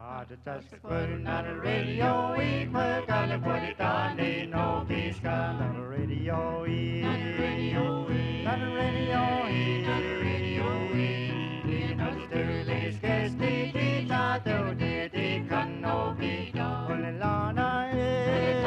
Just putting on the radio, we gotta put it on the no peace on the radio, on the radio, on the radio, on the radio, in the Sterling's guest, the can no be done. Only Lana is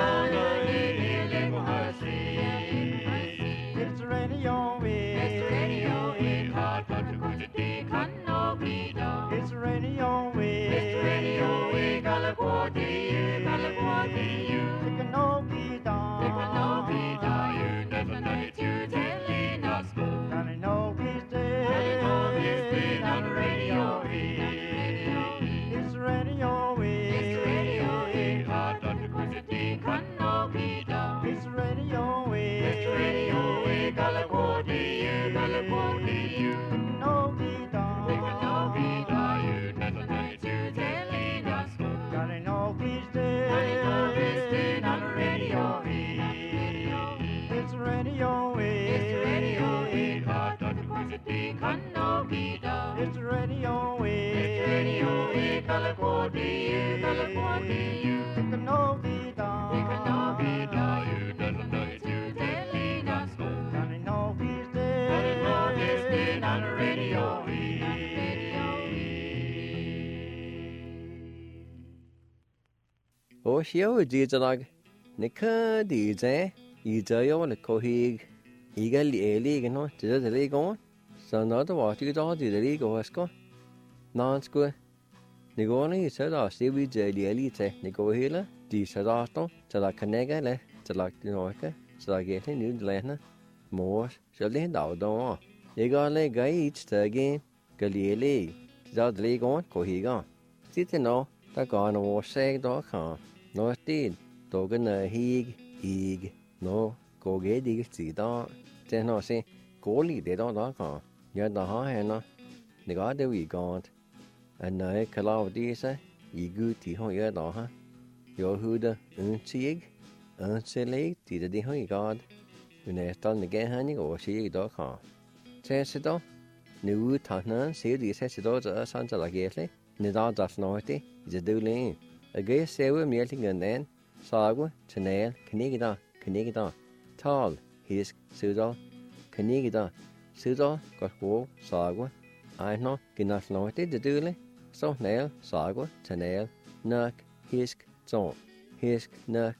it's radio, it's radio, hard to go to the can no be done. It's radio, it's radio, we gotta go to you, gotta go to you. It can no be done, it can no be done. You never know it, you telling us go. And I know he's dead, on the radio, it's radio, it's radio, hard to go to the can no be done. It's radio, it's radio, we gotta go to you, gotta go to you. It can no be done, it can no be done. You never know it, you telling us go. Gotta know he's dead, on the radio, it's radio, it's radio, hard to go to the can no be done. It's radio, we gotta go to you, gotta go to you. It can no be done, it can no be done. You never know it, you telling us go. Gotta know he's dead, on the radio, O Shio Dizalag, Nika Dize, Izayo and the Kohig, Eagle Elig, no, to the league on. So not what you all did the league or Esco. Non square. Nigoni said, I see we the elite, Nigo Hila, di Sadato, to la Canega, to la Dinoca, so I get a new Lena. More, shall they down on. They got a guy each the game, Galili, to the league on, Kohiga. Sit no, the gone or say dog can. No, did. Dogan a hig, eg, no, go get dig, see dog. Then no say, Goli, they don't knock on. Yet the high, the god that we got. And I call out this, ye good tea hon yet, your hood, unseeg, unseleg, did the honey god. When I start again, honey, or see dog on. Says it all. New Tana, see the says it all, the sons of la gately. The dog does naughty, is a doolin. A gay sailor melting and then, Sagwa, Chanel, Canigida, Tall, his Sudal, Canigida, Sudal, got wool, Sagwa. I know, Ginas naughty, the dooley. So nail, Sagwa, Chanel, Nuck, Hisk, Zon, Hisk, Nuck,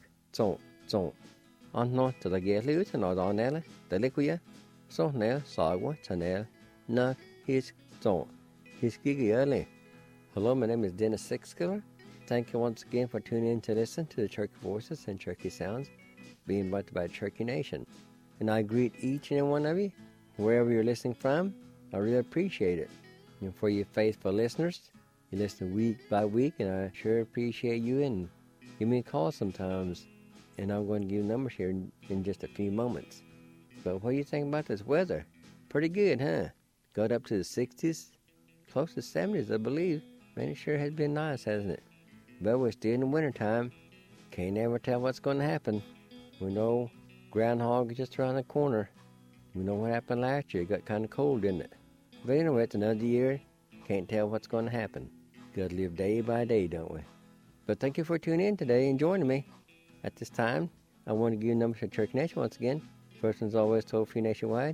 Zon. On not to the gately, and not on Nella, the liquia. So nail, Sagwa, Chanel, Nuck, Hisk, Zon, Hiski early. Hello, my name is Dennis Sixkiller. Thank you once again for tuning in to listen to the Cherokee Voices and Cherokee Sounds being brought by Cherokee Nation. And I greet each and every one of you, wherever you're listening from. I really appreciate it. And for you faithful listeners, you listen week by week, and I sure appreciate you. And give me a call sometimes, and I'm going to give you numbers here in just a few moments. But what do you think about this weather? Pretty good, huh? Got up to the 60s, close to 70s, I believe. Man, it sure has been nice, hasn't it? But we're still in the wintertime. Can't ever tell what's going to happen. We know groundhog is just around the corner. We know what happened last year. It got kind of cold, didn't it? But anyway, it's another year. Can't tell what's going to happen. Got to live day by day, don't we? But thank you for tuning in today and joining me. At this time, I want to give you numbers for Cherokee Nation once again. First one's always toll-free nationwide.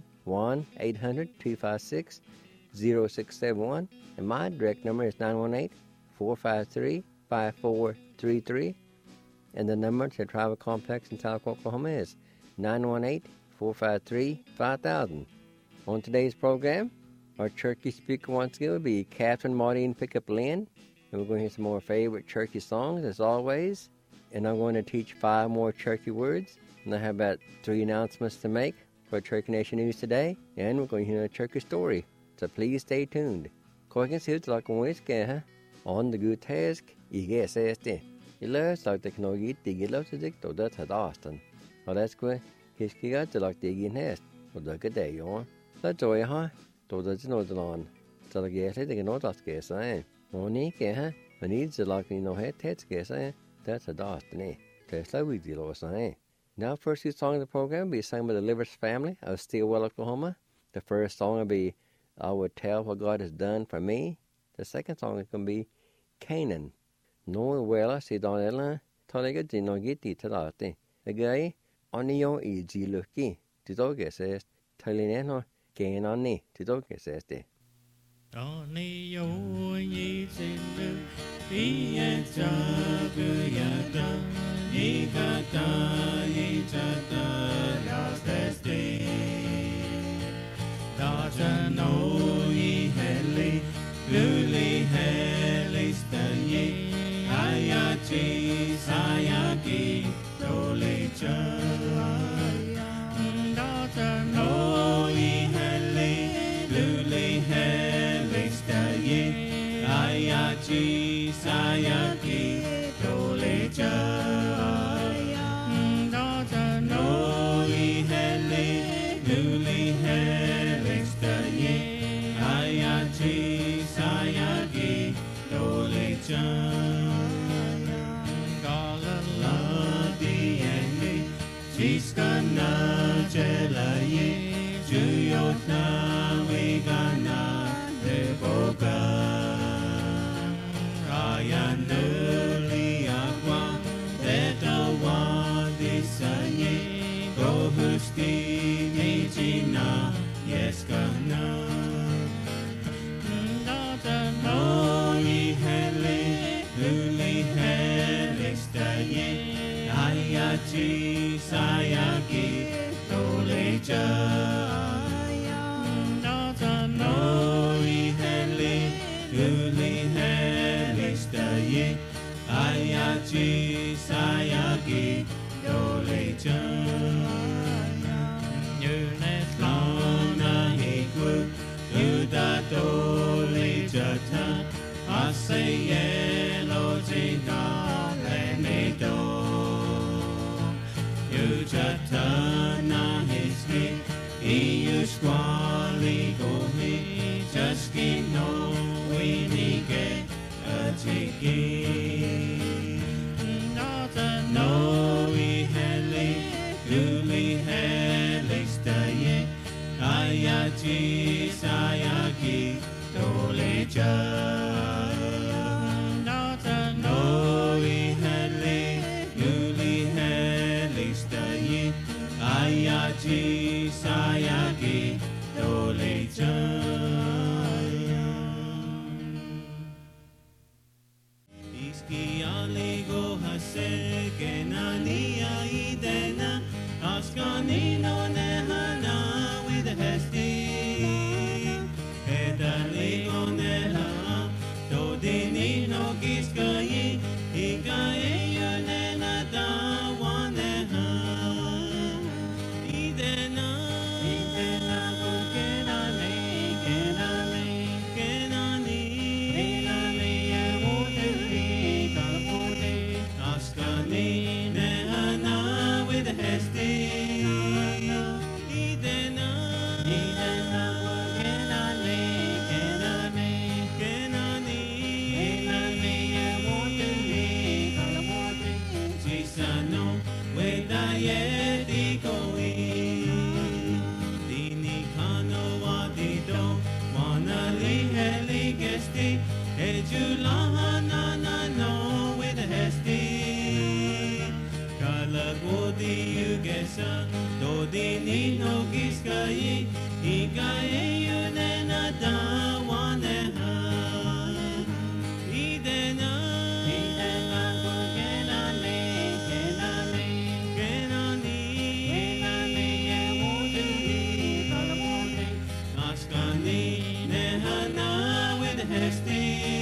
1-800-256-0671. And my direct number is 918-453-5433. And the number to the Tribal Complex in Tahlequah, Oklahoma is 918-453-5000. On today's program, our Cherokee speaker once again will be Catherine Maudine Pickup Lynn. And we're going to hear some more favorite Cherokee songs, as always. And I'm going to teach 5 more Cherokee words. And I have about 3 announcements to make for Cherokee Nation News today. And we're going to hear a Cherokee story. So please stay tuned. Korkens ut like on whiskey, on the good task, you get SSD. You learn like the canoe eat the gillows to dick to that at Austin. Well, that's good. His got to like the in nest. Well, the good day, on. That's all, huh? To the Zinodalon. So the gas, they can not ask guess, Monique, I need to like me no head, Ted's guess, That's a Austin, Tesla with the loss, Now, first 2 songs of the program will be sung by the Livers family of Stillwell, Oklahoma. The first song will be I Would Tell What God Has Done For Me. The second song is going to be Canaan. No wela si donela tolega dinogi di tadate. Agay onio I giluki tidoge says talineno gainani tidoge says de. Onio yi sinu Ietaguyata Igata Ichata Yastesti Data no Iheli Luli Heli Stanye Ayachi Sayaki Dolicha Data no Iheli Luli Heli Stanye Ayachi Sayaki Dolicha Data no Iheli Luli Heli Stanye Ayachi Sayaki Dolicha Galala Dieni Chiskana Jelaye Juyotna Wigana Deboga Ayanuli Aqua Tetawa Disanye Gohusti Nijina Yeskana Nata no Iheli Luli Heli Stanye Ayachi Sayaki Dolicha Nata no Iheli Luli Heli Stanye Ayachi Sayaki Dolicha Yunet Lona Hiku Yuda Dolicha Asayelo Jina Lenedo Yujatana Hiski Iyushkwali Gohi Jaski no Winike Atiki Nata no Iheli Luli Heli Staye Ayachi Sayaki Dolicha Nata no Iheli Luli Heli Staye Ayachi Sayaki Dolicha Iski aligo hase Kenania idena Askanino nehana with hesti Edaligo neha Dodinino giskayi Ikaye yunena dawaneha Idena Idena Kenani Kenani Kenani Kenani Yamutri Kalapuri Askani Nehana with hesti Idena Idena Kenani Kenani Kenani Kenani Yamutri Kalapuri Chisano Wedayeti Koi Dini Kano Wadido Wanali Heli Gesti Ejulahana no with hesti Kalagodi Ugesa Dodini no Giskayi Ikaye Yunena Dawaneha Idena Idena Kenani Kenani Kenani Kenani Yamutri Kalapuri Askani Nehana with hesti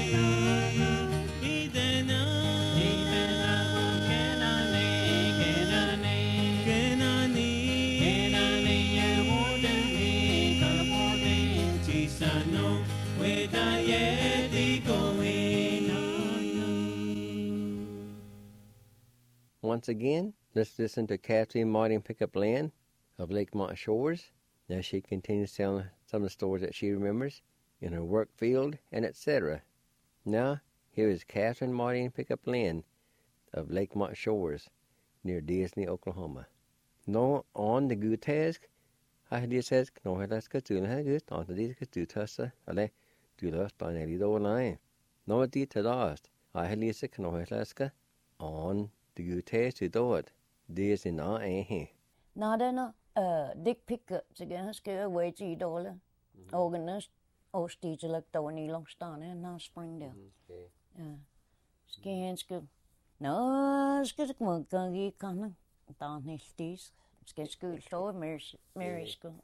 Idena Idena Kenani Kenani Kenani Kenani Yamutri Kalapuri Chisano Wedayeti Koi Once again, let's listen to Kathleen Martin Pickup Land of Lakemont Shores as she continues telling some of the stories that she remembers in her work field and etc. Now, here is Kathleen Martin Pickup Land of Lakemont Shores near Disney, Oklahoma. No on the good task, I did says, no, let's go to the good on the disc to Tussa, ale, to the Stan Elido line. No, it did to last. Lisa kan høylaske, on the utage dåd, det sin he. Nå, den dick picker, så jeg skal wage i dollar. Organist, og stigelagt over i Longstone, nå Springdale. Ja. Skal han skal, nå, skal det komme gang i kanen. Der er helt dis. Skal skulle stå Mary skal.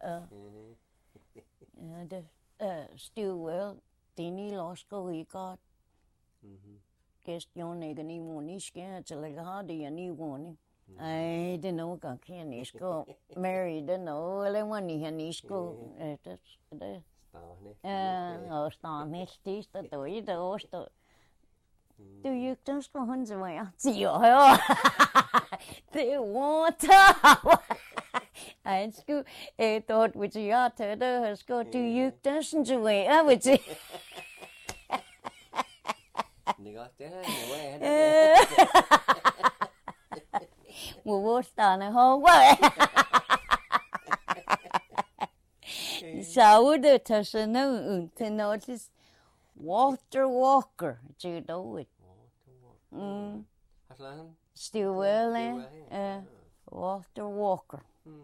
Ja, det still well. Det ni losko i godt. Gæst Jon ikke ni måned skal til at have det ni måned. Ej, det nok kan ni skal. Mary det nok eller man ni han skal. Det. Og stan helt dis det då i det også. Du gick den ska hon så ja. Ja. Det water. Jeg skulle thought with you to the school to you doesn't do it. I would say. Ni godt det her. Hvor stande ho. Så det tager så nu til noget Walter Walker, do you know it? Still well, Walter Walker.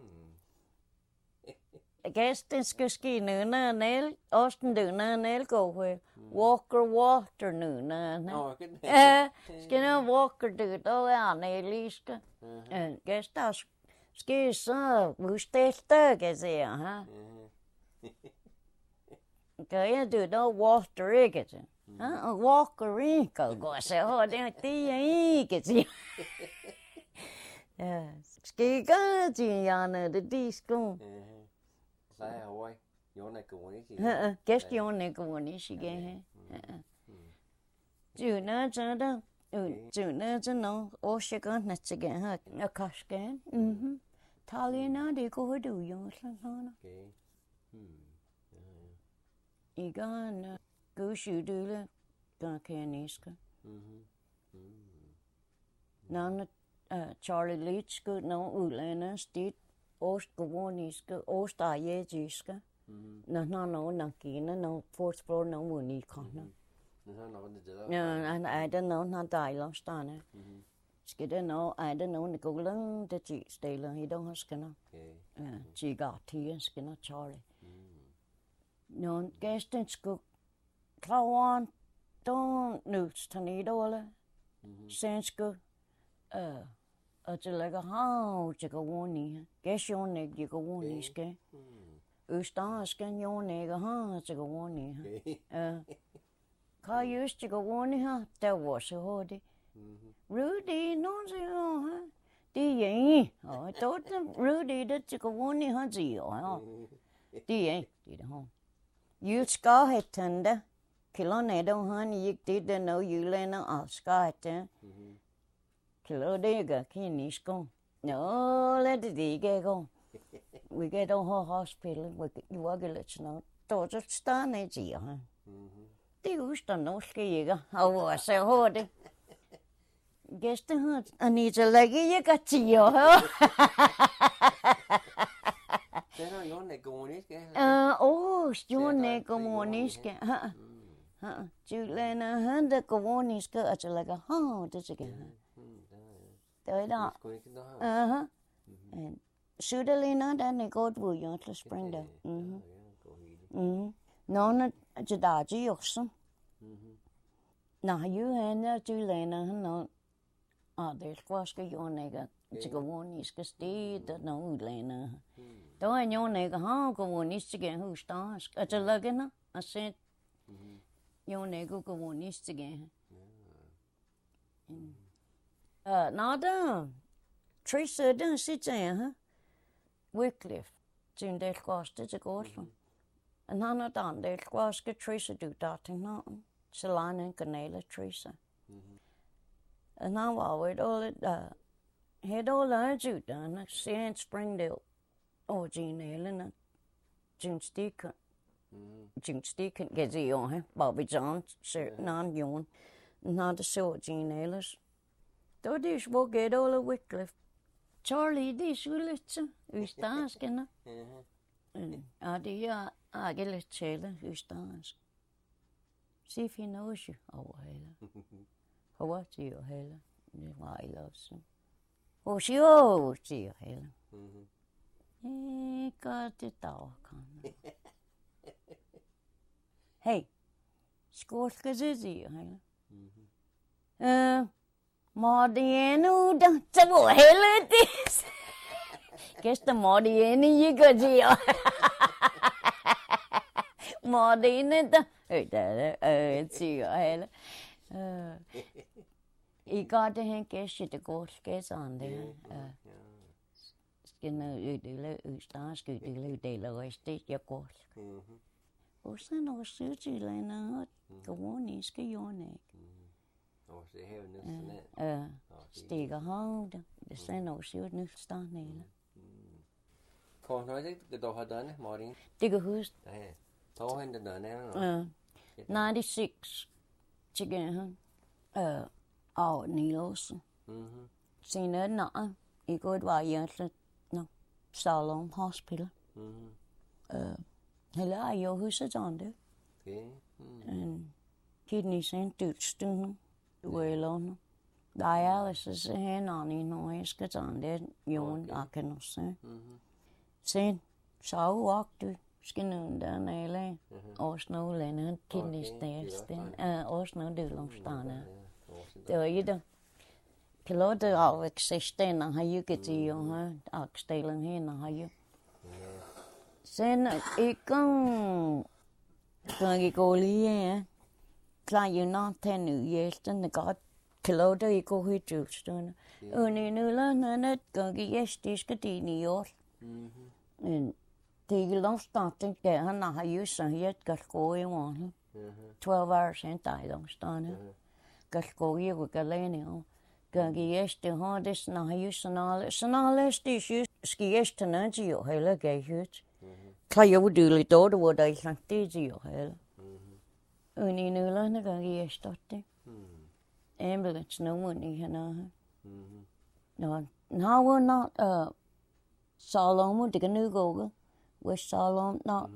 Jeg guess det skal ske nu, når Nel, Austin du, når Nel går for Walker nu, når skal nu Walker du, då er Nel iske. Guess der skal så udstille, kan sige, ha? Kan du da Walter ikke? Walker ikke, går så det er ikke. Ja, skal gøre til Janne, det de sko. Så er over. Jon er god ikke. Gæst Jon er god ikke. Du når så der. Du når så nå, og så går næste til her. Og kaske. Talina det går du jo sådan. Okay. Igen gudskyldige garkaniske. Navnet Charlie Leach skulle nå udlandet sted ostgårniske ostarietiske. Når nakina når forspor når unikerne. Ja, det når dejlostane. Skal det nå det når golan det ti stiller i dag skal nå. Tigati skal nå Charlie. Når gæsten skulle klare då nødt til i dårlig. Sen skulle og til lægge hav til gående. Gæsten ikke gående skal. Øster skal ikke have til gående. Kan just til gående her, der var så hurtigt. Rudy, nogen siger det er ikke. Og Rudy det til gående her siger. Det er ikke det her. You skal have tændt. Kilonætter han gik det der når julener og skal have. Kilo det ikke kan I skal. Nå, lad det ikke gå. Vi kan da have hospital. Vi var ikke lidt sådan noget. Der så stande siger han. Det husker nok skal ikke. Og hvor så hurtigt. Gæsten har Anita lægge ikke til at høre. Det er Jon er god ikke. Jon er god ikke. Julener han der god ikke og så lægger det skal han. Det er der. Sydalina den er godt hvor jeg til Springdale. Nogen til der de også. Nej, jo han er Julener han det skal Jon ikke. Til gående skal sted og noget udlænder. Der er Jon ikke gående skal hus der. Og til lægge og se Jon ikke gående skal. Nå da, Teresa, den sitter her. Wycliffe, til en del koste til Gårdslund. Og han er der en del koste, Teresa du der til nogen. Så lande en kanale, Teresa. Og han var jo et året, helt året uddannet, sen Springdale. Og Jean Ellen, Jean Sticken. Jean Sticken, kan se jo, Bobby John, non Jon. Han havde så Jean Ellens. Då det svårt eller Wycliffe. Charlie, det skulle lidt så. Østerskende. Ja, det er ikke lidt tale, østersk. Se finder også over hele. Hoa chịu hay là ngoài lâu xưa ô xíu chịu hay là có cái tàu con hey score cái gì hay là mà đi nu đang chấp bộ hay là đi cái gì mà đi nu gì cái gì mà đi nu đó chịu hay là I got the hand cash the gold case on there. Skin the stars good the day low state your gold. Also, no suit you like not go on is your neck. Oh, they have this. Stick a hold the sun no suit no star nail. Con nói cái đồ hoạt động này, morning. Dig a who's Thâu hình đợt này. 96 chicken, Niels. Seen it now. You go to no Salom Hospital. Hello, I know who's it on there. And kidney center stone well on. Dialysis hand on in noise gets on there. You want I can say. Sen so walk to skin under nail. Or snow linen kidney stairs then. Or snow do long stana. There you do. Piloter av existen har ju get i och axtelen henne har ju. Sen kan jag gå lige. Klar ju någonting nu gästen det går piloter i går hit just nu. Och nu när det kan jag gäst ska din i år. Det är långt starten det han har ju så helt gå i morgon. 12 hours sen där långt starten. Gå i och gå längre. Gagiyeste har det snarare ju snarare stisch skieste när ju hela gehut. Klayo duli då det var det sant det ju hela. Uni nu lana gagiyeste det. Ambulance no money hana. No now not Salom det nu gå. West Salom not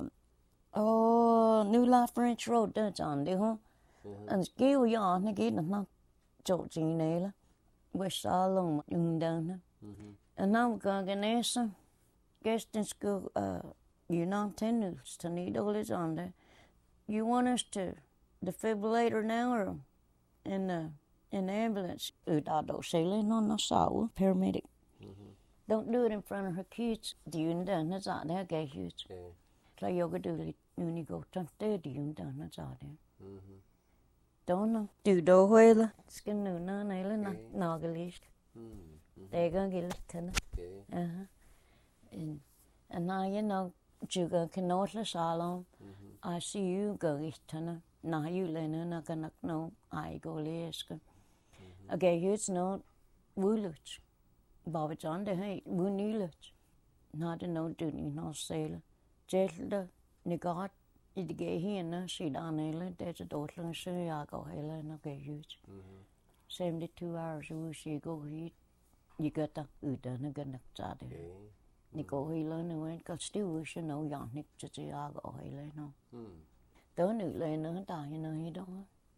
New Life French Road that's on det huh. And skill ya na get not chỗ gì này là với sao luôn đơn and now we're going to guest in school you're not tennis to need all is on there you want us to defibrillator now or in the ambulance đã đổ xe lên nó sao paramedic don't do it in front of her kids do you know nó ra đấy cái huge là yoga do it you go to there do you know nó ra đấy don't do đồ hơi là cái nửa này là nó cái list để cái list thế này and now you know chú cái nốt là sao luôn ICU cái thế này now you lên nó cái nó ai go list okay here's no wulut bảo vệ chọn để hay wulut nó để nó được nó say là chết là negat idige hina shidanele there's a daughter so ya go hele no get huge 72 hours we she go hit you got to uda na gana chade ni go hele no when got still we should know ya nik che ya go hele no tớ nữ lên nó ta như này đó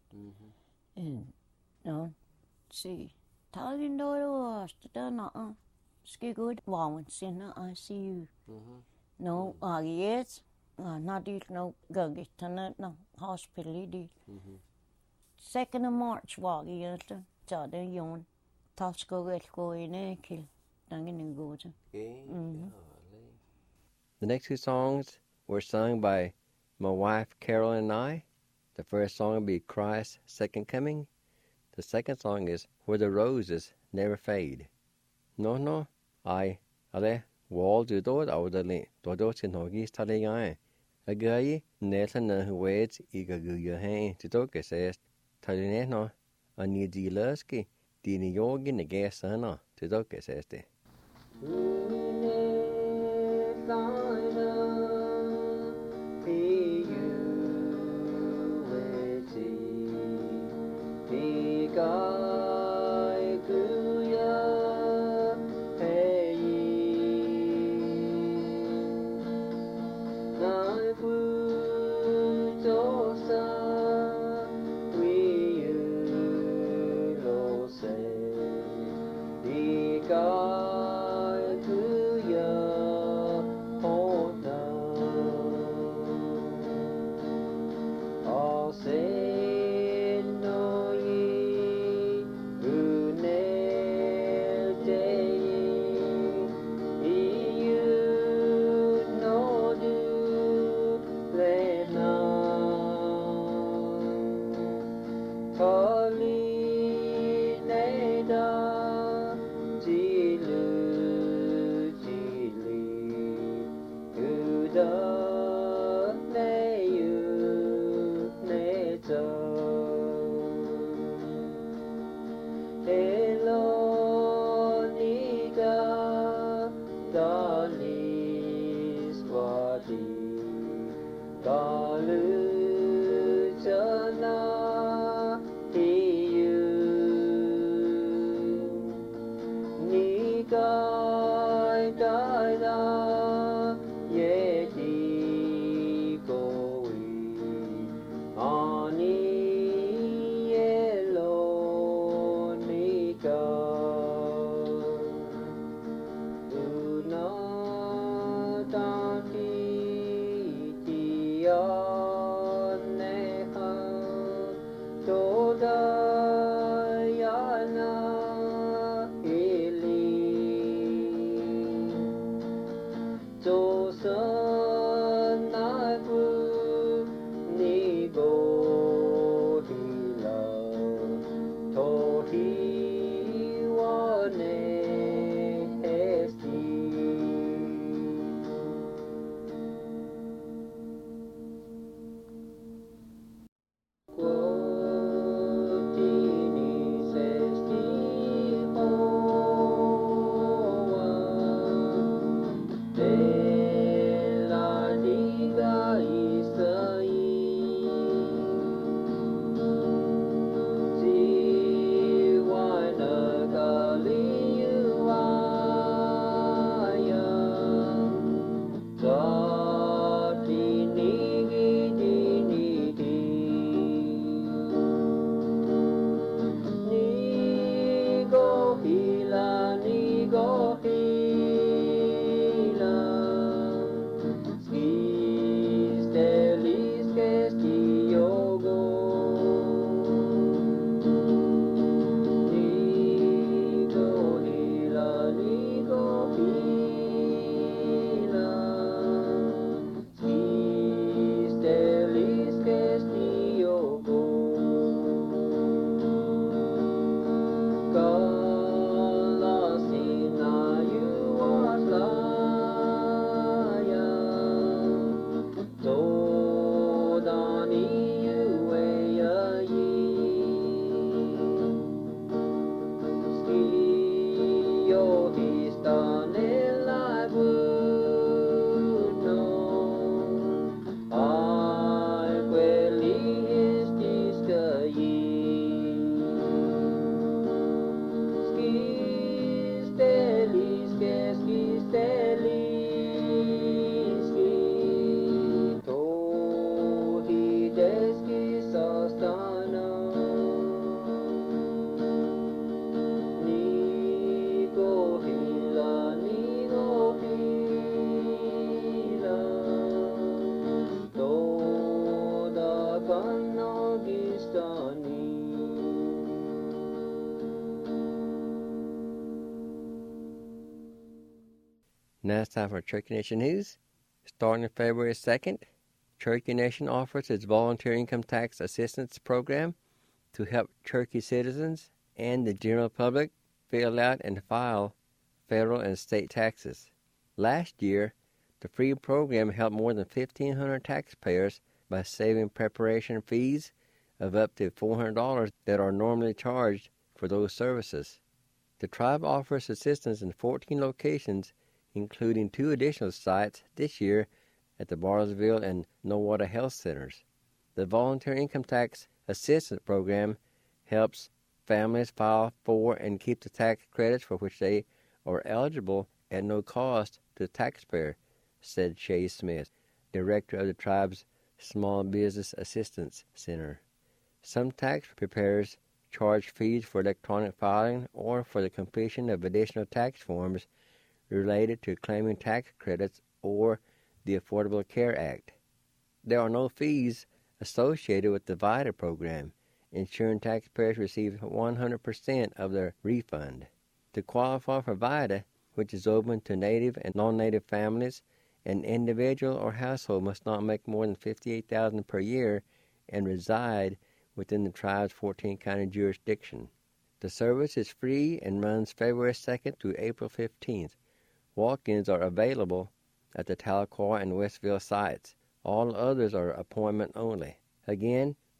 no see tháo lên đôi đó tớ nó ski good wow xin nó ICU no yes not đi no gần cái thằng nó hospital đi 2nd of March vào cái đó cho đến yon Tosco get going nè kêu đang cái người go chứ. The next two songs were sung by my wife Carol and I. The first song will be Christ's Second Coming. The second song is Where the Roses Never Fade. No, I wall do do out the link. Do sin hogi study guy. A guy Nathan who waits eager go your hand to talk says Talinet no a new dealerski Dini yogi the gas sana to talk says the Now it's time for Cherokee Nation News. Starting February 2nd, Cherokee Nation offers its Volunteer Income Tax Assistance Program to help Cherokee citizens and the general public fill out and file federal and state taxes. Last year, the free program helped more than 1,500 taxpayers by saving preparation fees of up to $400 that are normally charged for those services. The tribe offers assistance in 14 locations, including 2 additional sites this year at the Bartlesville and Nowata Health Centers. The Volunteer Income Tax Assistance Program helps families file for and keep the tax credits for which they are eligible at no cost to the taxpayer, said Shay Smith, director of the tribe's Small Business Assistance Center. Some tax preparers charge fees for electronic filing or for the completion of additional tax forms related to claiming tax credits or the Affordable Care Act. There are no fees associated with the VITA program, ensuring taxpayers receive 100% of their refund. To qualify for VITA, which is open to Native and non-Native families, an individual or household must not make more than $58,000 per year and reside within the tribe's 14-county jurisdiction. The service is free and runs February 2nd to April 15th. Walk-ins are available at the Tahlequah and Westville sites. All others are appointment only. Again,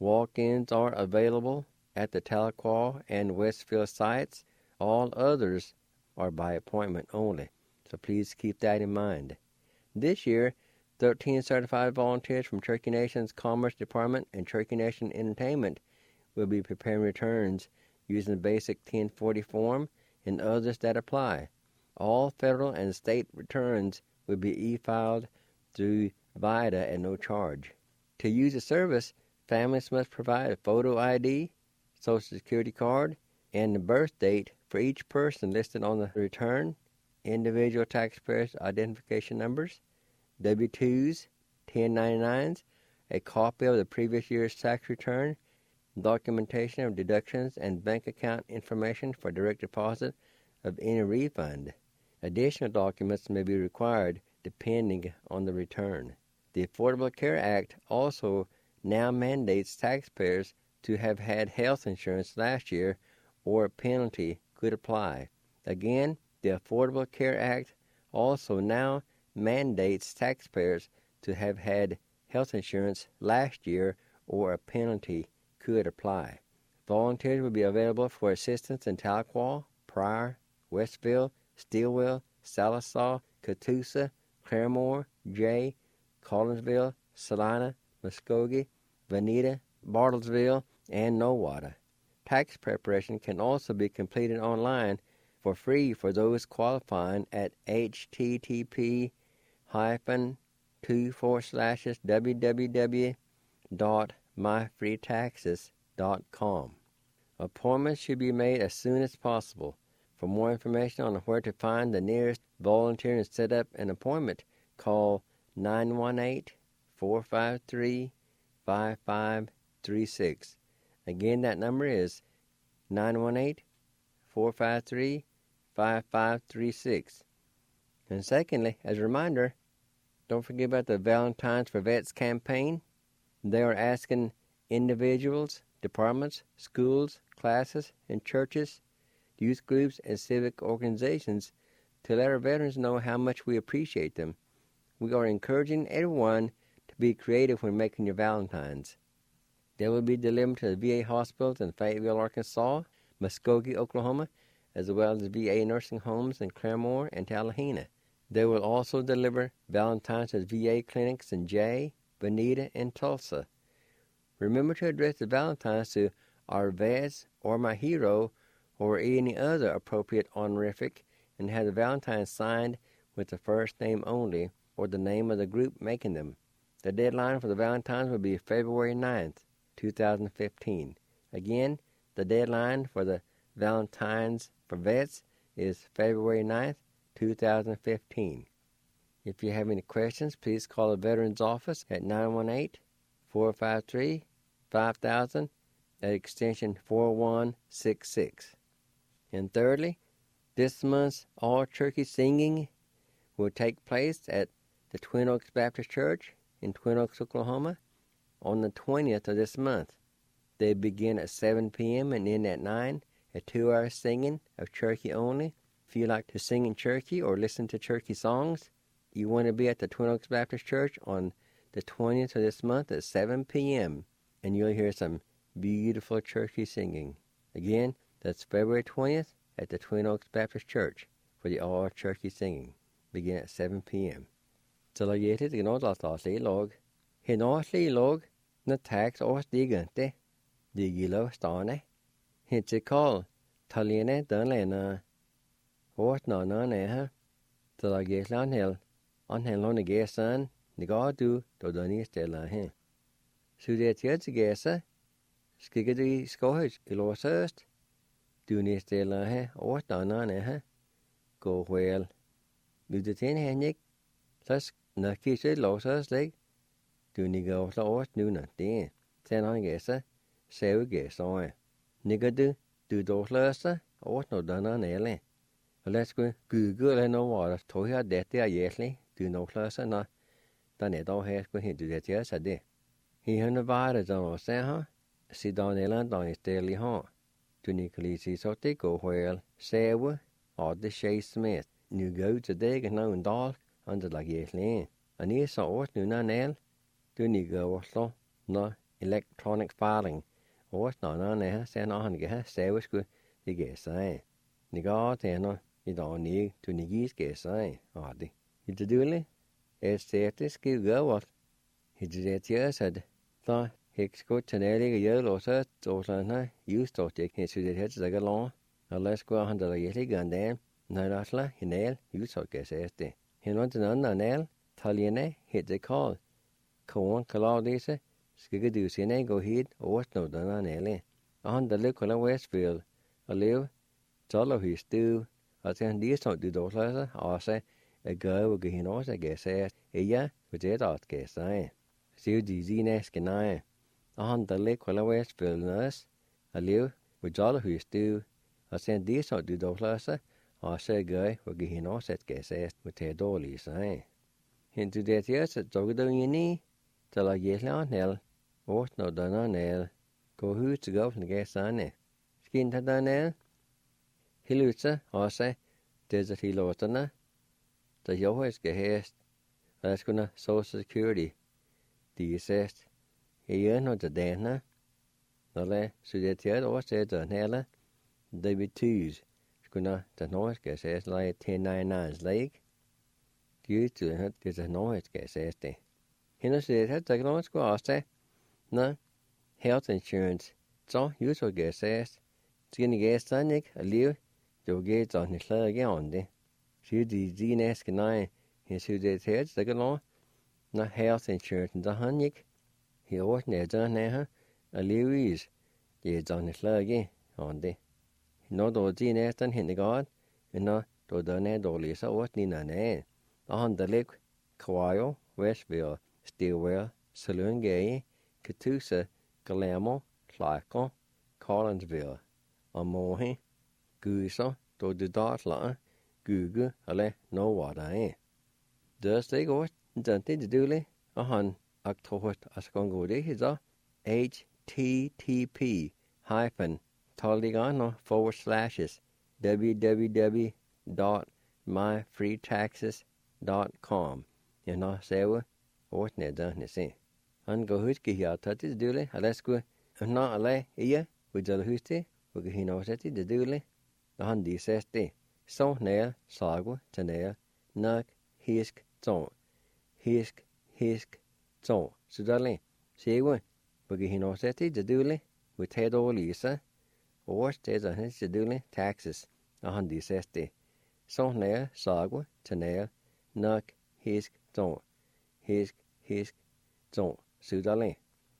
Walk-ins are available at the Tahlequah and Westfield sites. All others are by appointment only, so please keep that in mind. This year, 13 certified volunteers from Cherokee Nation's Commerce Department and Cherokee Nation Entertainment will be preparing returns using the basic 1040 form and others that apply. All federal and state returns will be e-filed through VIDA at no charge. To use the service, families must provide a photo ID, Social Security card, and the birth date for each person listed on the return, individual taxpayers' identification numbers, W-2s, 1099s, a copy of the previous year's tax return, documentation of deductions, and bank account information for direct deposit of any refund. Additional documents may be required depending on the return. The Affordable Care Act also now mandates taxpayers to have had health insurance last year or a penalty could apply. Again, the Affordable Care Act also now mandates taxpayers to have had health insurance last year or a penalty could apply. Volunteers will be available for assistance in Tahlequah, Pryor, Westville, Stilwell, Sallisaw, Catoosa, Claremore, Jay, Collinsville, Salina, Muskogee, Veneta, Bartlesville, and Nowata. Tax preparation can also be completed online for free for those qualifying at http://www.myfreetaxes.com. Appointments should be made as soon as possible. For more information on where to find the nearest volunteer and set up an appointment, call 918-453-5536. Again, that number is 918-453-5536. And secondly, as a reminder, don't forget about the Valentine's for Vets campaign. They are asking individuals, departments, schools, classes, and churches, youth groups, and civic organizations to let our veterans know how much we appreciate them. We are encouraging everyone to be creative when making your Valentines. They will be delivered to the VA hospitals in Fayetteville, Arkansas, Muskogee, Oklahoma, as well as VA nursing homes in Claremore and Tallahena. They will also deliver Valentines to VA clinics in Jay, Veneta, and Tulsa. Remember to address the Valentines to our vets or my hero or any other appropriate honorific, and have the Valentine signed with the first name only or the name of the group making them. The deadline for the Valentines will be February 9th, 2015. Again, the deadline for the Valentines for Vets is February 9th, 2015. If you have any questions, please call the Veterans Office at 918-453-5000 at extension 4166. And thirdly, this month's All Cherokee Singing will take place at the Twin Oaks Baptist Church in Twin Oaks, Oklahoma, on the 20th of this month. They begin at 7 p.m. and end at 9, a 2-hour singing of Cherokee only. If you like to sing in Cherokee or listen to Cherokee songs, you want to be at the Twin Oaks Baptist Church on the 20th of this month at 7 p.m., and you'll hear some beautiful Cherokee singing. Again, that's February 20th at the Twin Oaks Baptist Church for the All Cherokee Singing. Begin at 7 p.m. Så la jeg til nå da staslig log. Henåslig log, når tax års digante, digilo stane. Hitse kall, taljene danlena. Års nana her. Så la jeg til anhel låne gesan, nigar du, då dani stella hen. Så det tjøds gesa, skikket du i skohøys i låsøst. Du ni stella her, års nana her. Gå vel. Lytte til henrik, så når kisset låser slik, du nikker også over snuden det. Sen han gæser, sæve gæser. Nikker du dog løser, over når denne næle. Og lad sgu gygge eller noget, der tog her dette er jæslig, du nok løser, når der er dog her skulle hente det til sig det. I hende var det sådan også her, siden eller der i stedet i her. Du nikker lige sig så det går vel, sæve, og det skæs med. Nu går til deg nå en dag, han det lag jæslig. Og ni så over nu næl, du nikker også, når electronic filing. Års nå nè sen han ge se sku I ge sai. Ni ga te no I da ni tu ni gis ge sai. Adi. I det dule. Sete ski go wat. I det said. Da hik sko teneli ge lo sa to sa na used to take his det het zaga lo. Alles go han da ye gande. Na rasla hinel used ge sete. Hinon den nel taliene hit the call. Kon Claudise skige du sine go hit års no den nele. Han da lokola Westfield. A live Tolo his do. At han dis to du do sa ase a go ge hinos a ge se. Ja, with it at ge sai. Siu di zines genai. Han da lokola Westfield nas. A live with Tolo his do. At han dis to du do sa ase go ge hinos at ge se with te doli sai. Hintu det yes at dogdo yini. Tala yesla nel. Års no den nel. Go hus to go from ge sane. Skin ta nel. Hilutsa ase desert hilotana. The yohes gehest. That's gonna Social Security. The assessed. Here no the dana. Nale sudetia or said the nela. David twos. Gonna the noise gehest like 1099's leg. Due to it is a noise gehest. Hino said had the noise go ase. No health insurance. So usual gehest. Skinny gehest sanik a live. Jo get on his leg on the. She did Zines Ganai, his who did heads, the galon, not health insurance in the Hanik. He ought near done neha, a Louise, get on his leg on the. No do Zines and hit the god, and no do the nedoli so what Nina ne. On the lake, Kawaio, Westville, Stilwell, Saloon Gay, Catoosa, Galamo, Clarko, Collinsville, Amohi. Guso, do the dot la, Gugu, ale, no what I. Does they go, don't they do han, October, as Congo de his http:// www.myfreetaxes.com. You know, say what ne done say. And go huski here, tatty dule, Alaska, and not a lay, here, with the husti, with he knows that the dule. Han di sesti. So nail, sagwa, tanel, nak, hisk, ton. Hisk, ton. Sudali. Sewa. Bugi hinoseti, the dule, with head or lisa. Or stays on his dule, taxes. Han di sesti. So nail, sagwa, tanel, nak, hisk, ton. Hisk, ton. Sudali.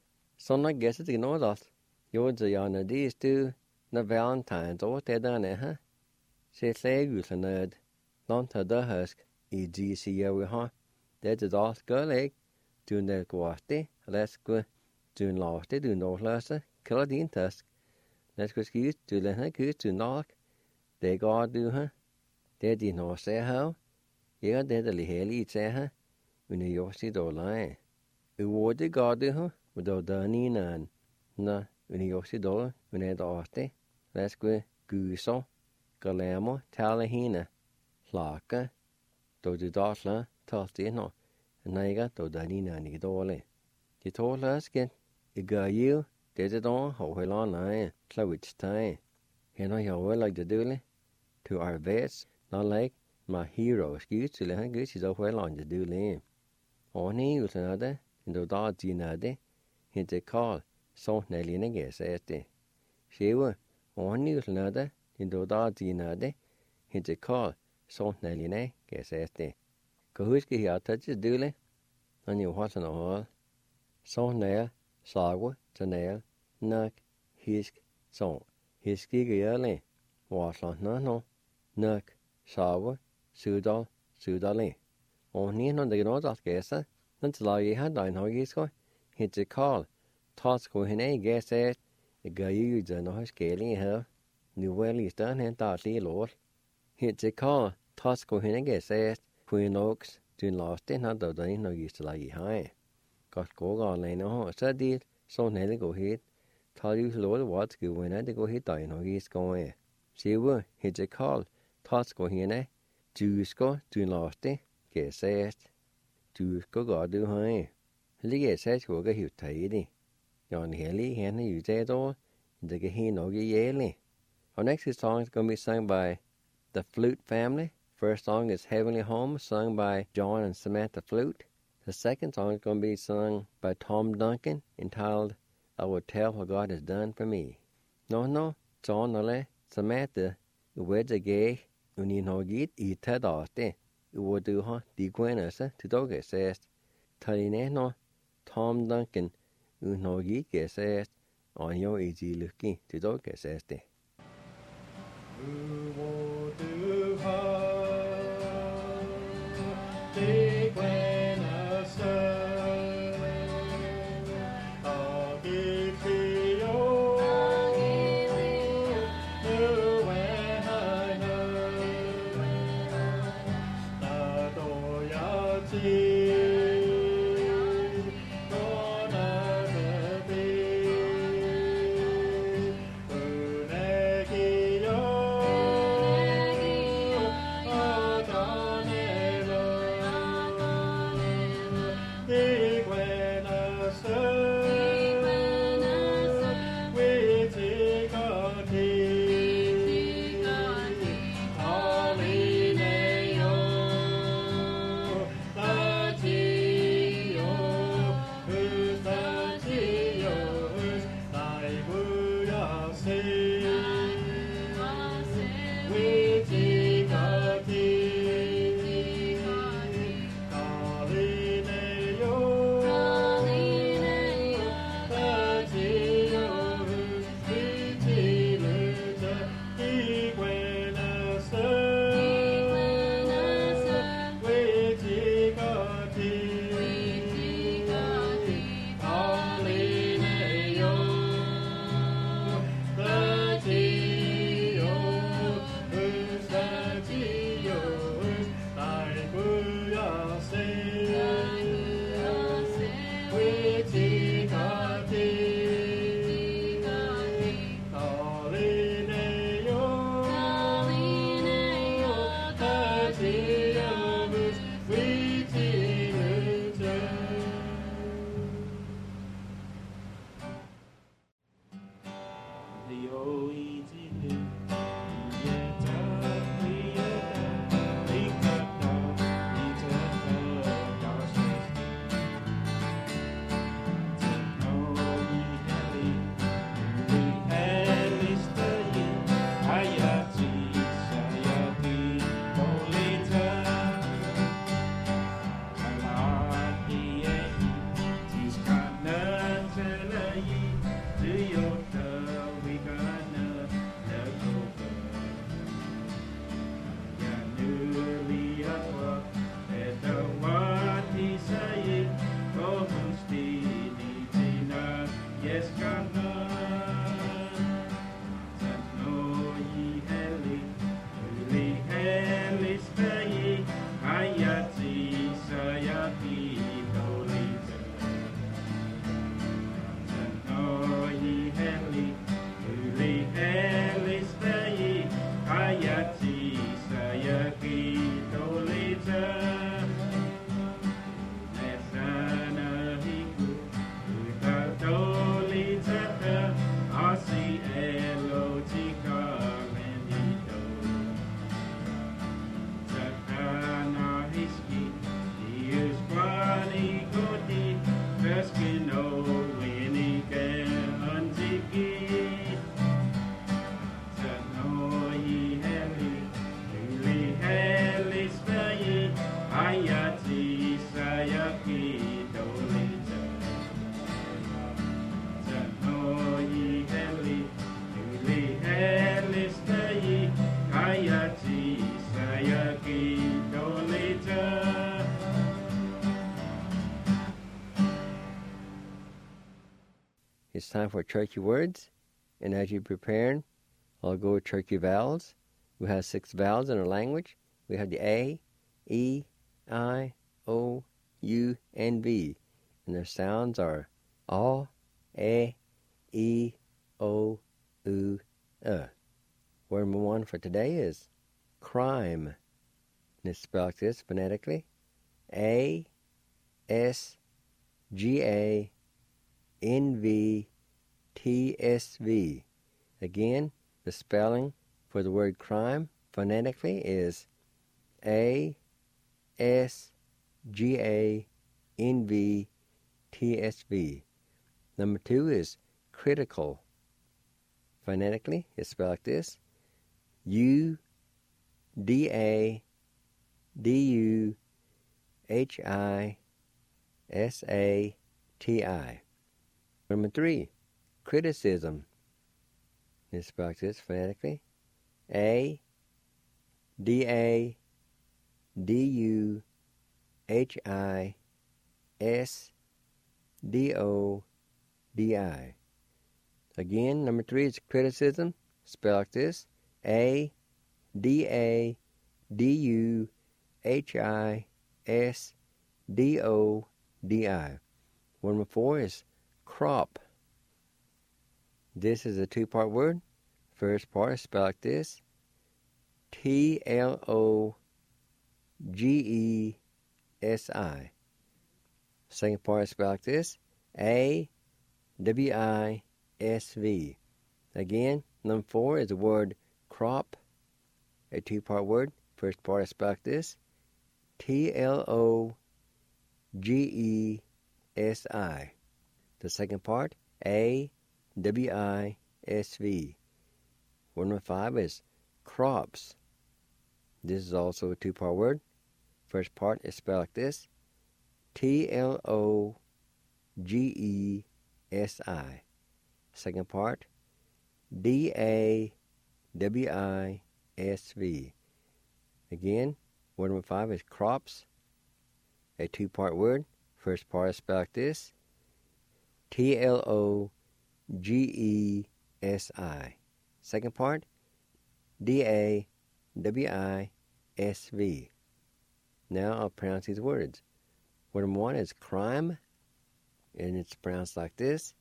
So not guess it, you know that. You're the yana these two. Na Valentine's or te dane, huh? Se segu sa nerd. Non ta da husk. I GCO ha. Det is all skulleg. Dun der guasti. Let's go. Dun lofty. Dun no lasa. Killa din tusk. Let's go skis. Du le ha kus. Dun nok. De god du ha. Det din no se how. Ja, det li heli se ha. Uni yosi do lai. U de god du ha. Udo dani nan. Na. Uni yosi do. Uni da arte. Let's go. Guso. Galamo. Talahina. Laka. Do du dotla. Tosti no. Naiga do danina ni dole. Di tola skin. Iga you. Did it on. Ho helon nai. Klawich tai. Heno yawe like the dule. To our vets. Not like my hero. Excuse to le hangus. She's over on the dule. Oni was another. In the dog dinade. Hit the call. So Nelly guess ete. She were. Oni was another. In the dog dinade. Hit the call. So Nelly guess ete. Kahuski here touches dule. And you what an all. So nail. Sagwa. Tanail. Nak. Hisk. So. Hiski early. Waslan no. Nak. Sagwa. Sudal. Sudali. Oni no the no that guessa. Until I had dine how you go. Hit the call. Toss go in a guess it. The guy you don't know scaling her. New well is done and dartly lord. Hit the call. Toss go in a guess it. Queen Oaks. Doing lost in her done no use to lie high. Got go on lane no said it. So nearly go hit. Tell you lord what's good when I go hit dine no use going. See what hit the call. Toss go in a. Juice go doing lost it. Guess it. Du go do high. Lige says go get you tidy. Yon heli hene yu zedo, the gehin ogi yeli. Our next song is going to be sung by the Flute Family. First song is Heavenly Home, sung by John and Samantha Flute. The second song is going to be sung by Tom Duncan, entitled I Will Tell What God Has Done For Me. No, John Nole, Samantha, Uwedzage, Uninogit, Itadaste, Uwoduha, Diguenasa, Tidoge says, Talineno, Tom Duncan, Unogit says, on your easy looking, Tidoge says. It's time for churchy words, and as you're preparing, I'll go with churchy vowels. We have 6 vowels in our language. We have the A, E, I, O, U, and V, and their sounds are A, E, O, U, Word number 1 for today is crime. And it's spelled this phonetically: A, S, G, A, A-S-C-A-N-V-T-S-V. Again, the spelling for the word crime phonetically is A-S-G-A-N-V-T-S-V. Number 2 is critical. Phonetically, it's spelled like this: U-D-A-D-U-H-I-S-A-T-I. Number 3, criticism. It's spelled like this phonetically: A-D-A-D-U-H-I-S-D-O-D-I. Again, number 3 is criticism, spelled like this: A-D-A-D-U-H-I-S-D-O-D-I. Number 4 is crop. This is a two-part word. First part is spelled like this: T-L-O-G-E-S-I. Second part is spelled like this: A-W-I-S-V. Again, number 4 is the word crop, a two-part word. First part is spelled like this: T-L-O-G-E-S-I. The second part, A-W-I-S-V. Word number 5 is crops. This is also a two-part word. First part is spelled like this: T-L-O-G-E-S-I. Second part, D-A-W-I-S-V. Again, word number 5 is crops, a two-part word. First part is spelled like this: T-L-O-G-E-S-I. Second part, D-A-W-I-S-V. Now I'll pronounce these words. Word number 1 is crime, and it's pronounced like this: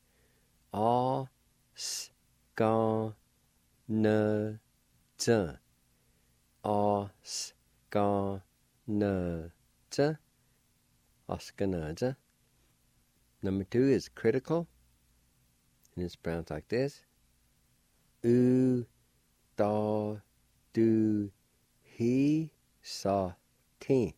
A-S-C-A-N-Z. A-S-C-A-N-Z. Askenaza. Number 2 is critical, and it's pronounced like this: U-Da-Du-He-Sa-Tin.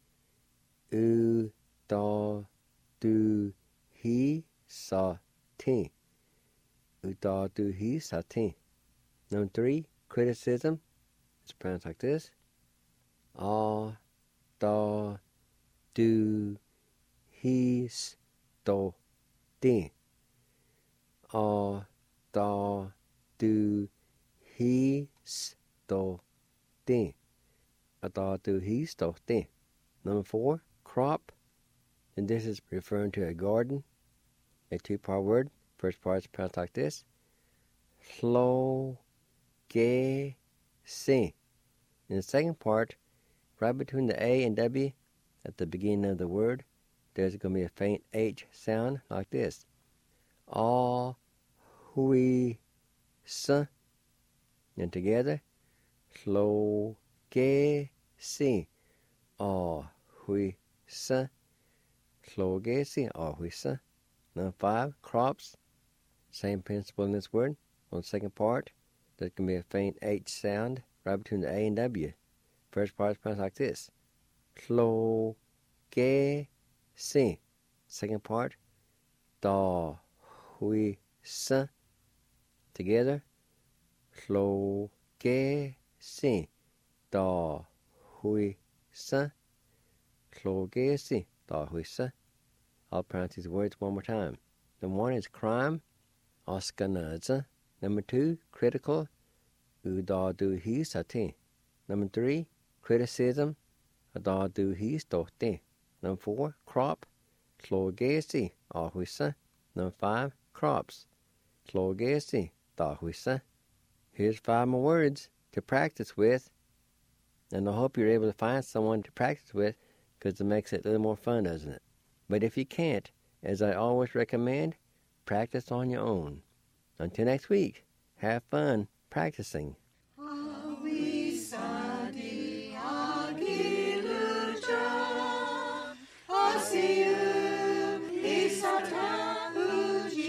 U-Da-Du-He-Sa-Tin. U-Da-Du-He-Sa-Tin. Number 3, criticism. It's pronounced like this: A-Da-Du-He-Sto-Tin. A-Da-Du-He-Sto-Tin. A-Da-Du-He-Sto-Tin. Number 4, crop, and this is referring to a garden, a two-part word. First part is pronounced like this: Hlo-ge-sin. In the second part, right between the A and W at the beginning of the word, there's going to be a faint H sound like this: Ah-hui-sun. And together, Hlo-ge-sin. Ah-hui-sun. Hlo-ge-sin. Ah-hui-sun. Number 5, crops. Same principle in this word. On the second part, there's going to be a faint H sound right between the A and W. First part is pronounced like this: Hlo-ge-sin. Second part, Da-hui-sun. Together, Hlo-ge-sin. Da-hui-sun. Hlo-ge-sin. Da-hui-sun. I'll pronounce these words one more time. Number 1 is crime, Askenaza. Number 2, critical, U-Da-Du-He-Sa-Tin. Number 3, criticism, A-Da-Du-He-Sto-Tin. Number 4, crop, Hlo-ge-sin. Ah-hui-sun. Number 5, crops, Hlo-ge-sin. Da-hui-sun. Here's 5 more words to practice with, and I hope you're able to find someone to practice with, because it makes it a little more fun, doesn't it? But if you can't, as I always recommend, practice on your own. Until next week, have fun practicing. Asiu, Isata, Uji.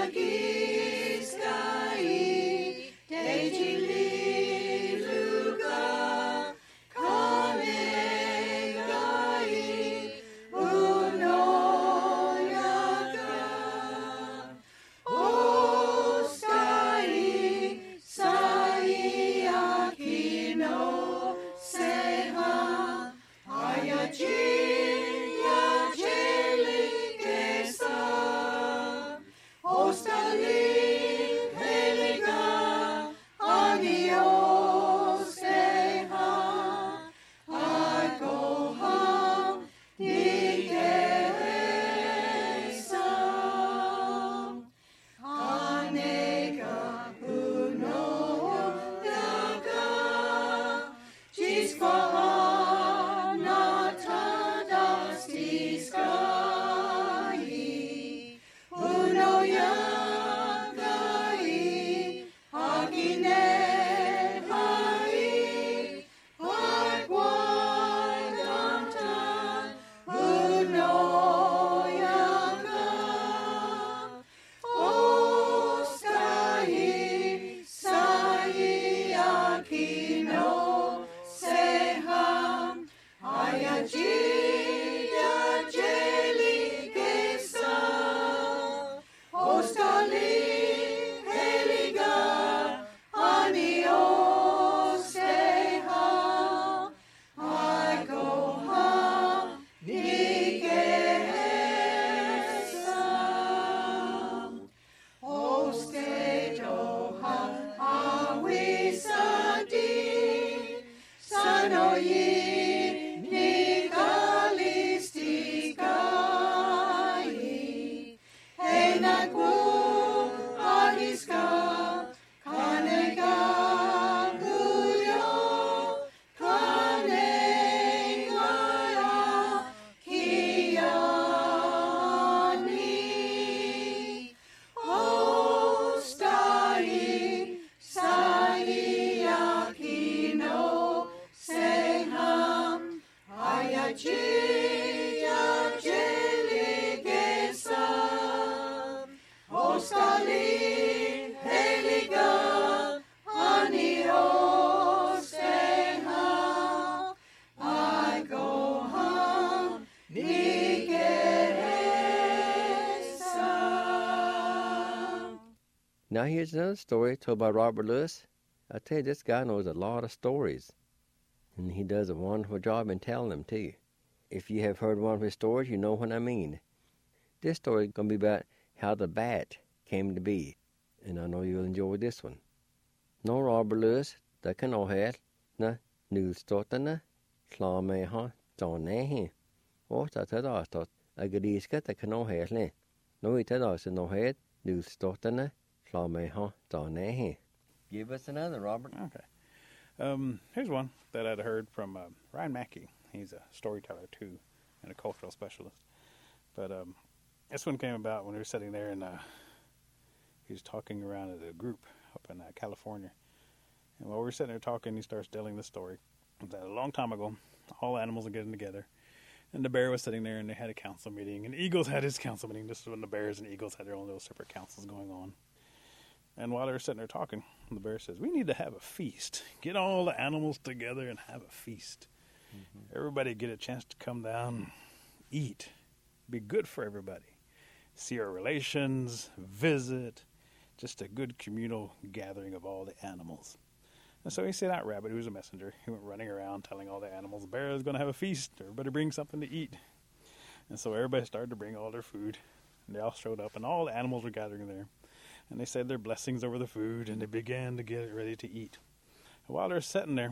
Now here's another story told by Robert Lewis. I tell you, this guy knows a lot of stories, and he does a wonderful job in telling them too. If you have heard one of his stories, you know what I mean. This story is going to be about how the bat came to be, and I know you'll enjoy this one. Nå Robert Lewis, det kan nå her, na nulståttene, klame ha, sånne he. Og det er da stått, agriska det kan nå her, ne. Nå ikke da, så nå her, nulståttene, klame ha, sånne he. Give us another, Robert. Okay. Here's one that I'd heard from Ryan Mackey. He's a storyteller, too, and a cultural specialist. But this one came about when we were sitting there, and he was talking around at a group up in California. And while we were sitting there talking, he starts telling the story that a long time ago, all animals were getting together, and the bear was sitting there, and they had a council meeting, and Eagles had his council meeting. This is when the bears and Eagles had their own little separate councils going on. And while they were sitting there talking, the bear says, we need to have a feast. Get all the animals together and have a feast. Mm-hmm. Everybody get a chance to come down, eat. Be good for everybody. See our relations, visit. Just a good communal gathering of all the animals. And so he sent out Rabbit, who was a messenger. He went running around telling all the animals, the bear is going to have a feast. Everybody bring something to eat. And so everybody started to bring all their food. And they all showed up, and all the animals were gathering there. And they said their blessings over the food, and they began to get it ready to eat. And while they're sitting there,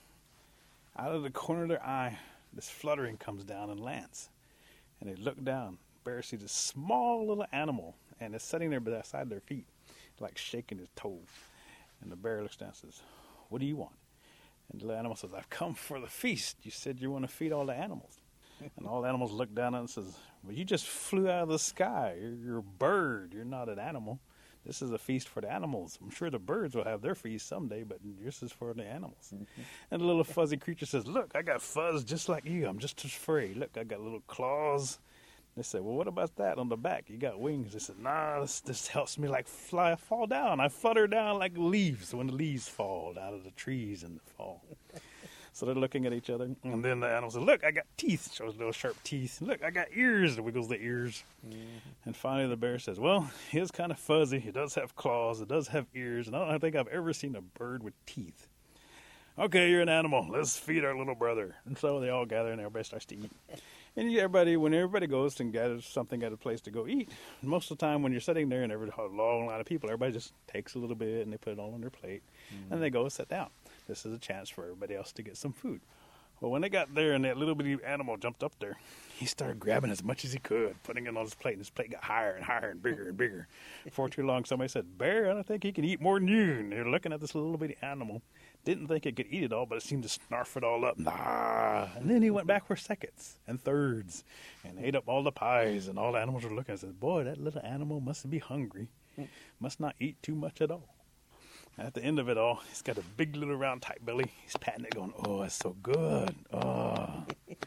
out of the corner of their eye, this fluttering comes down and lands. And they look down. Bear sees this small little animal, and it's sitting there beside their feet, like shaking his toes. And the bear looks down and says, what do you want? And the little animal says, I've come for the feast. You said you want to feed all the animals. And all the animals look down and says, well, you just flew out of the sky. You're a bird. You're not an animal. This is a feast for the animals. I'm sure the birds will have their feast someday, but this is for the animals. Mm-hmm. And the little fuzzy creature says, look, I got fuzz just like you. I'm just as furry. Look, I got little claws. They said, well, what about that on the back? You got wings. They said, nah, this helps me like fall down. I flutter down like leaves when the leaves fall out of the trees in the fall. So they're looking at each other. And then the animal says, look, I got teeth. Shows little sharp teeth. Look, I got ears. It wiggles the ears. Mm-hmm. And finally the bear says, well, he is kind of fuzzy. He does have claws. It does have ears. And I don't think I've ever seen a bird with teeth. Okay, you're an animal. Let's feed our little brother. And so they all gather and everybody starts to eat. And when everybody goes and gathers something at a place to go eat, most of the time when you're sitting there and there's a long line of people, everybody just takes a little bit and they put it all on their plate. Mm-hmm. And they go sit down. This is a chance for everybody else to get some food. Well, when they got there and that little bitty animal jumped up there, he started grabbing as much as he could, putting it on his plate, and his plate got higher and higher and bigger and bigger. Before too long, somebody said, Bear, I don't think he can eat more than you. And they're looking at this little bitty animal. Didn't think it could eat it all, but it seemed to snarf it all up. Nah. And then he went back for seconds and thirds and ate up all the pies, and all the animals were looking and said, boy, that little animal must be hungry. Must not eat too much at all. And at the end of it all, he's got a big little round tight belly. He's patting it going, oh, it's so good. Oh.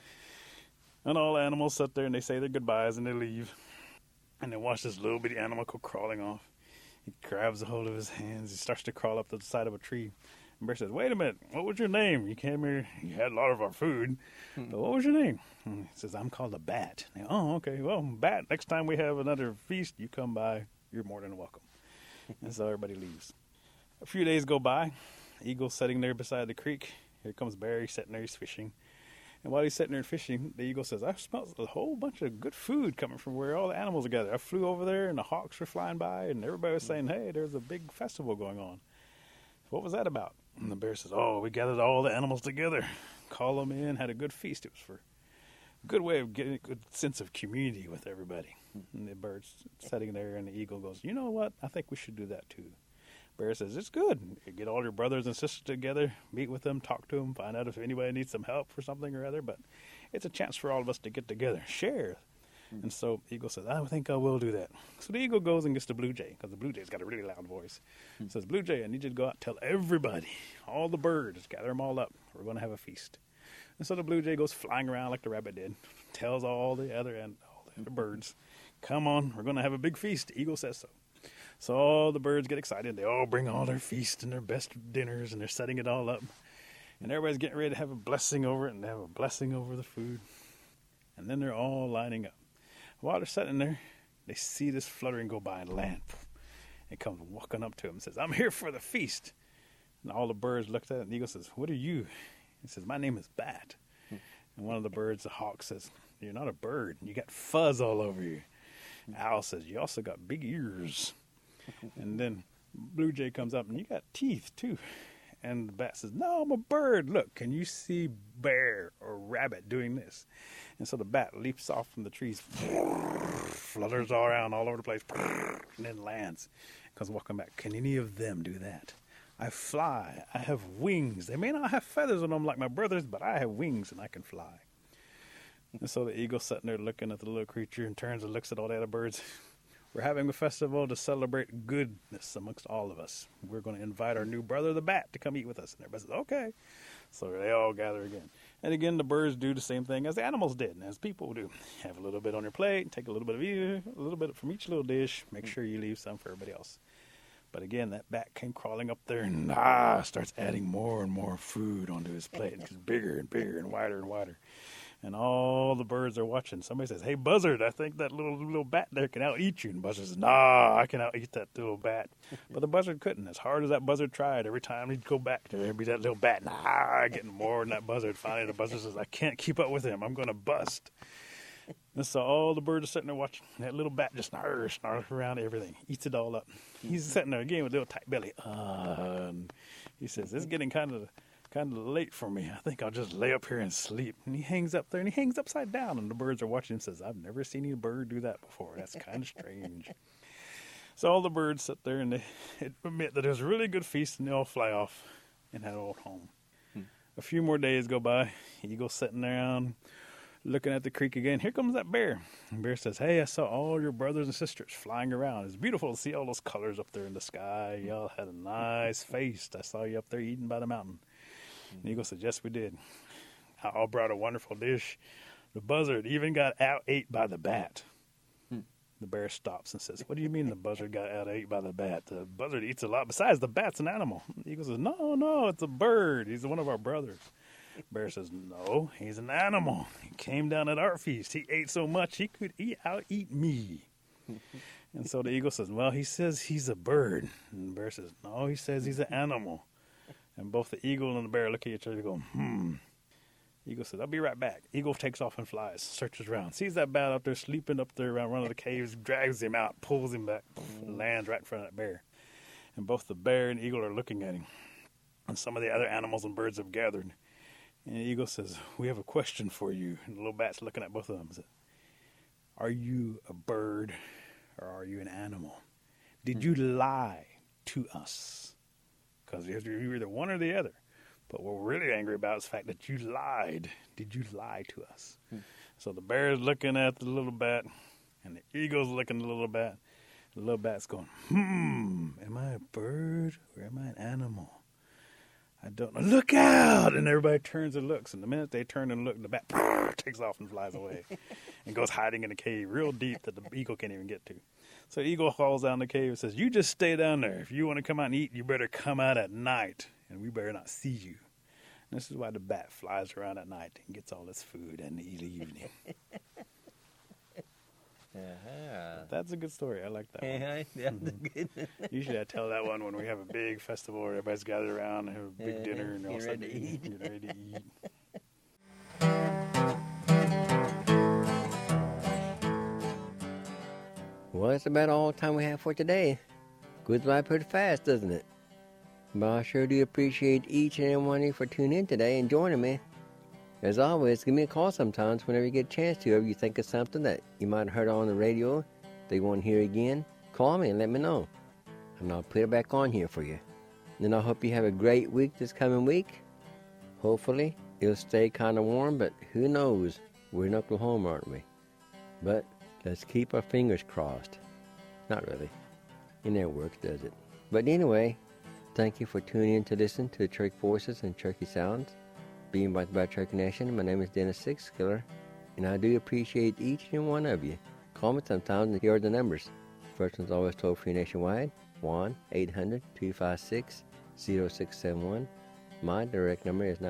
And all the animals sit there and they say their goodbyes and they leave. And they watch this little bitty animal go crawling off. He grabs a hold of his hands. He starts to crawl up the side of a tree. And Bear says, wait a minute, what was your name? You came here, you had a lot of our food. But what was your name? And he says, I'm called a bat. And, oh, okay, well, bat, next time we have another feast, you come by, you're more than welcome. And so everybody leaves. A few days go by. Eagle's sitting there beside the creek. Here comes Bear. He's sitting there. He's fishing. And while he's sitting there fishing, the eagle says, I smell a whole bunch of good food coming from where all the animals are gathered. I flew over there, and the hawks were flying by, and everybody was saying, hey, there's a big festival going on. What was that about? And the bear says, oh, we gathered all the animals together, called them in, had a good feast. It was for a good way of getting a good sense of community with everybody. And the bird's sitting there, and the eagle goes, you know what? I think we should do that too. Bear says, it's good. You get all your brothers and sisters together, meet with them, talk to them, find out if anybody needs some help for something or other. But it's a chance for all of us to get together, share. And so the eagle says, I think I will do that. So the eagle goes and gets the blue jay, because the blue jay's got a really loud voice. Says, Blue Jay, I need you to go out and tell everybody, all the birds, gather them all up. We're going to have a feast. And so the blue jay goes flying around like the rabbit did, tells all the other birds, come on, we're going to have a big feast. The eagle says so. So all the birds get excited. They all bring all their feast and their best dinners, and they're setting it all up. And everybody's getting ready to have a blessing over it, and they have a blessing over the food. And then they're all lining up. While they're sitting there, they see this fluttering go by and land. It comes walking up to him and says, I'm here for the feast. And all the birds looked at it, and the eagle says, what are you? He says, my name is Bat. And one of the birds, the hawk, says, you're not a bird. You got fuzz all over you. Owl says, you also got big ears. And then Blue Jay comes up, and you got teeth, too. And the bat says, no, I'm a bird. Look, can you see bear or rabbit doing this? And so the bat leaps off from the trees, flutters all around all over the place, and then lands. Comes walking back. Can any of them do that? I fly. I have wings. They may not have feathers on them like my brothers, but I have wings, and I can fly. And so the eagle's sitting there looking at the little creature and turns and looks at all the other birds. We're having a festival to celebrate goodness amongst all of us. We're going to invite our new brother, the bat, to come eat with us. And everybody says, okay. So they all gather again. And again, the birds do the same thing as the animals did and as people do. Have a little bit on your plate, take a little bit of you, a little bit from each little dish. Make sure you leave some for everybody else. But again, that bat came crawling up there and starts adding more and more food onto his plate. It gets bigger and bigger and wider and wider. And all the birds are watching. Somebody says, hey, buzzard, I think that little bat there can out-eat you. And buzzard says, nah, I can out-eat that little bat. But the buzzard couldn't. As hard as that buzzard tried, every time he'd go back, there'd be that little bat, getting more than that buzzard. Finally, the buzzard says, I can't keep up with him. I'm going to bust. And so all the birds are sitting there watching. That little bat just snarls around everything, eats it all up. He's sitting there again with a little tight belly. And he says, it's getting kind of late for me. I think I'll just lay up here and sleep. And he hangs up there, and he hangs upside down, and the birds are watching him and says, I've never seen any bird do that before. That's kind of strange. So all the birds sit there, and they admit that there's a really good feast, and they all fly off and head old home. A few more days go by. Eagle's sitting around looking at the creek again. Here comes that bear. And bear says, hey, I saw all your brothers and sisters flying around. It's beautiful to see all those colors up there in the sky. Y'all had a nice feast. I saw you up there eating by the mountain. And the eagle said, yes, we did. I all brought a wonderful dish. The buzzard even got out-ate by the bat. The bear stops and says, "What do you mean the buzzard got out-ate by the bat? The buzzard eats a lot. Besides, the bat's an animal." The eagle says, No, it's a bird. He's one of our brothers. Bear says, "No, he's an animal. He came down at our feast. He ate so much he could out-eat me." And so the eagle says, "Well, he says he's a bird." And the bear says, "No, he says he's an animal." And both the eagle and the bear look at each other and go, Eagle says, "I'll be right back." Eagle takes off and flies, searches around, sees that bat up there, sleeping up there around one of the caves, drags him out, pulls him back, lands right in front of that bear. And both the bear and eagle are looking at him. And some of the other animals and birds have gathered. And the eagle says, "We have a question for you." And the little bat's looking at both of them and says, "Are you a bird or are you an animal? Did you lie to us?" Because you're either one or the other. But what we're really angry about is the fact that you lied. Did you lie to us? So the bear's looking at the little bat, and the eagle's looking at the little bat. The little bat's going, am I a bird or am I an animal? I don't know. Look out! And everybody turns and looks. And the minute they turn and look, the bat takes off and flies away and goes hiding in a cave real deep that the eagle can't even get to. So the eagle falls down the cave and says, "You just stay down there. If you want to come out and eat, you better come out at night, and we better not see you." And this is why the bat flies around at night and gets all its food in the evening. That's a good story. I like that one. That's good. Usually I tell that one when we have a big festival where everybody's gathered around and have a big dinner and all Get ready to eat. Get ready to eat. Well, that's about all the time we have for today. Goes by pretty fast, doesn't it? But I sure do appreciate each and every one of you for tuning in today and joining me. As always, give me a call sometimes whenever you get a chance to. If you think of something that you might have heard on the radio that you want to hear again, call me and let me know. And I'll put it back on here for you. And I hope you have a great week this coming week. Hopefully, it'll stay kind of warm, but who knows? We're in Oklahoma, aren't we? But let's keep our fingers crossed. Not really. It never works, does it? But anyway, thank you for tuning in to listen to the Cherokee Voices and Cherokee Sounds, being brought by Cherokee Nation. My name is Dennis Sixskiller, and I do appreciate each and one of you. Call me sometimes and here are the numbers. First one's always toll-free nationwide, 1-800-256-0671. My direct number is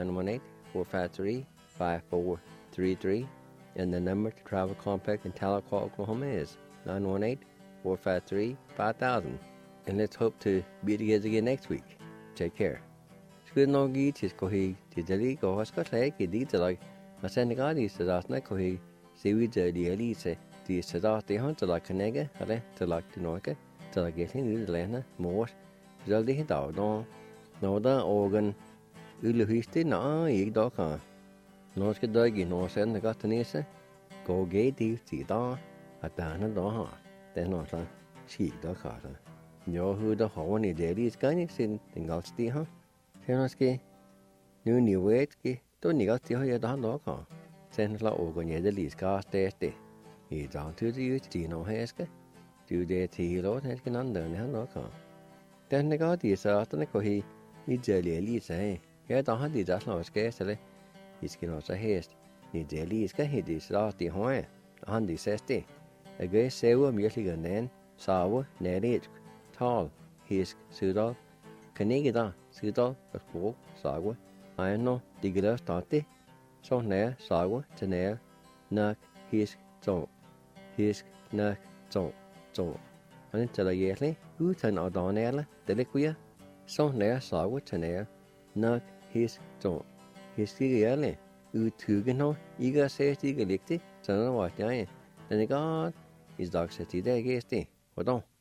918-453-5433, and the number to travel compact in Tahlequah, Oklahoma is 918-453-5000. And let's hope to be together again next week. Take care. Good no gi tis kohi tidali ko haska say ki di talak asen ga di sadatna kohi sewi de ali se di sadat de han talak kanega ale talak tinoke talak gelin di lena mor jaldi hi daw don no da organ uluhisti na ik da ka no ske da gi no sen ga tanise go ge di ti da atana do ha de no sa chi da ka sa yo hu da ho ni de di skani sin tingal sti ha Thế nếu nhiều vậy thì tôi nghĩ cái hơi đó nó có, xem là ô cái nhà để lý cả tết đấy, thì đó thứ gì chỉ nó hết cái, từ đây thì đó hết cái nón đời này nó có, thế này có thì sao, tôi nói có hi, đi chơi lý sẽ, cái đó hết thì rất là cái sẽ, thì cái nó sẽ hết, đi chơi lý cái thì đi sao thì hoa, hắn đi sẽ đấy, cái sẹo miếng thì gần đến, sao nè đấy, tall, his sự đó. Kanigida, Sida, Spok, Sagwa, Aino, Digila, Stati, Sonea, Sagwa, Tanea, Nak, Hisk, Zo, Hisk, Nak, Zo, Zo. And tell a yearly, who turn out on Ella, Deliquia, Sonea, Sagwa, Tanea, Nak, Hisk, Zo, Hiski yearly, who Tugano, Iga says Digalicti, Son of what giant, then the god is dog city there, guesty, or don't.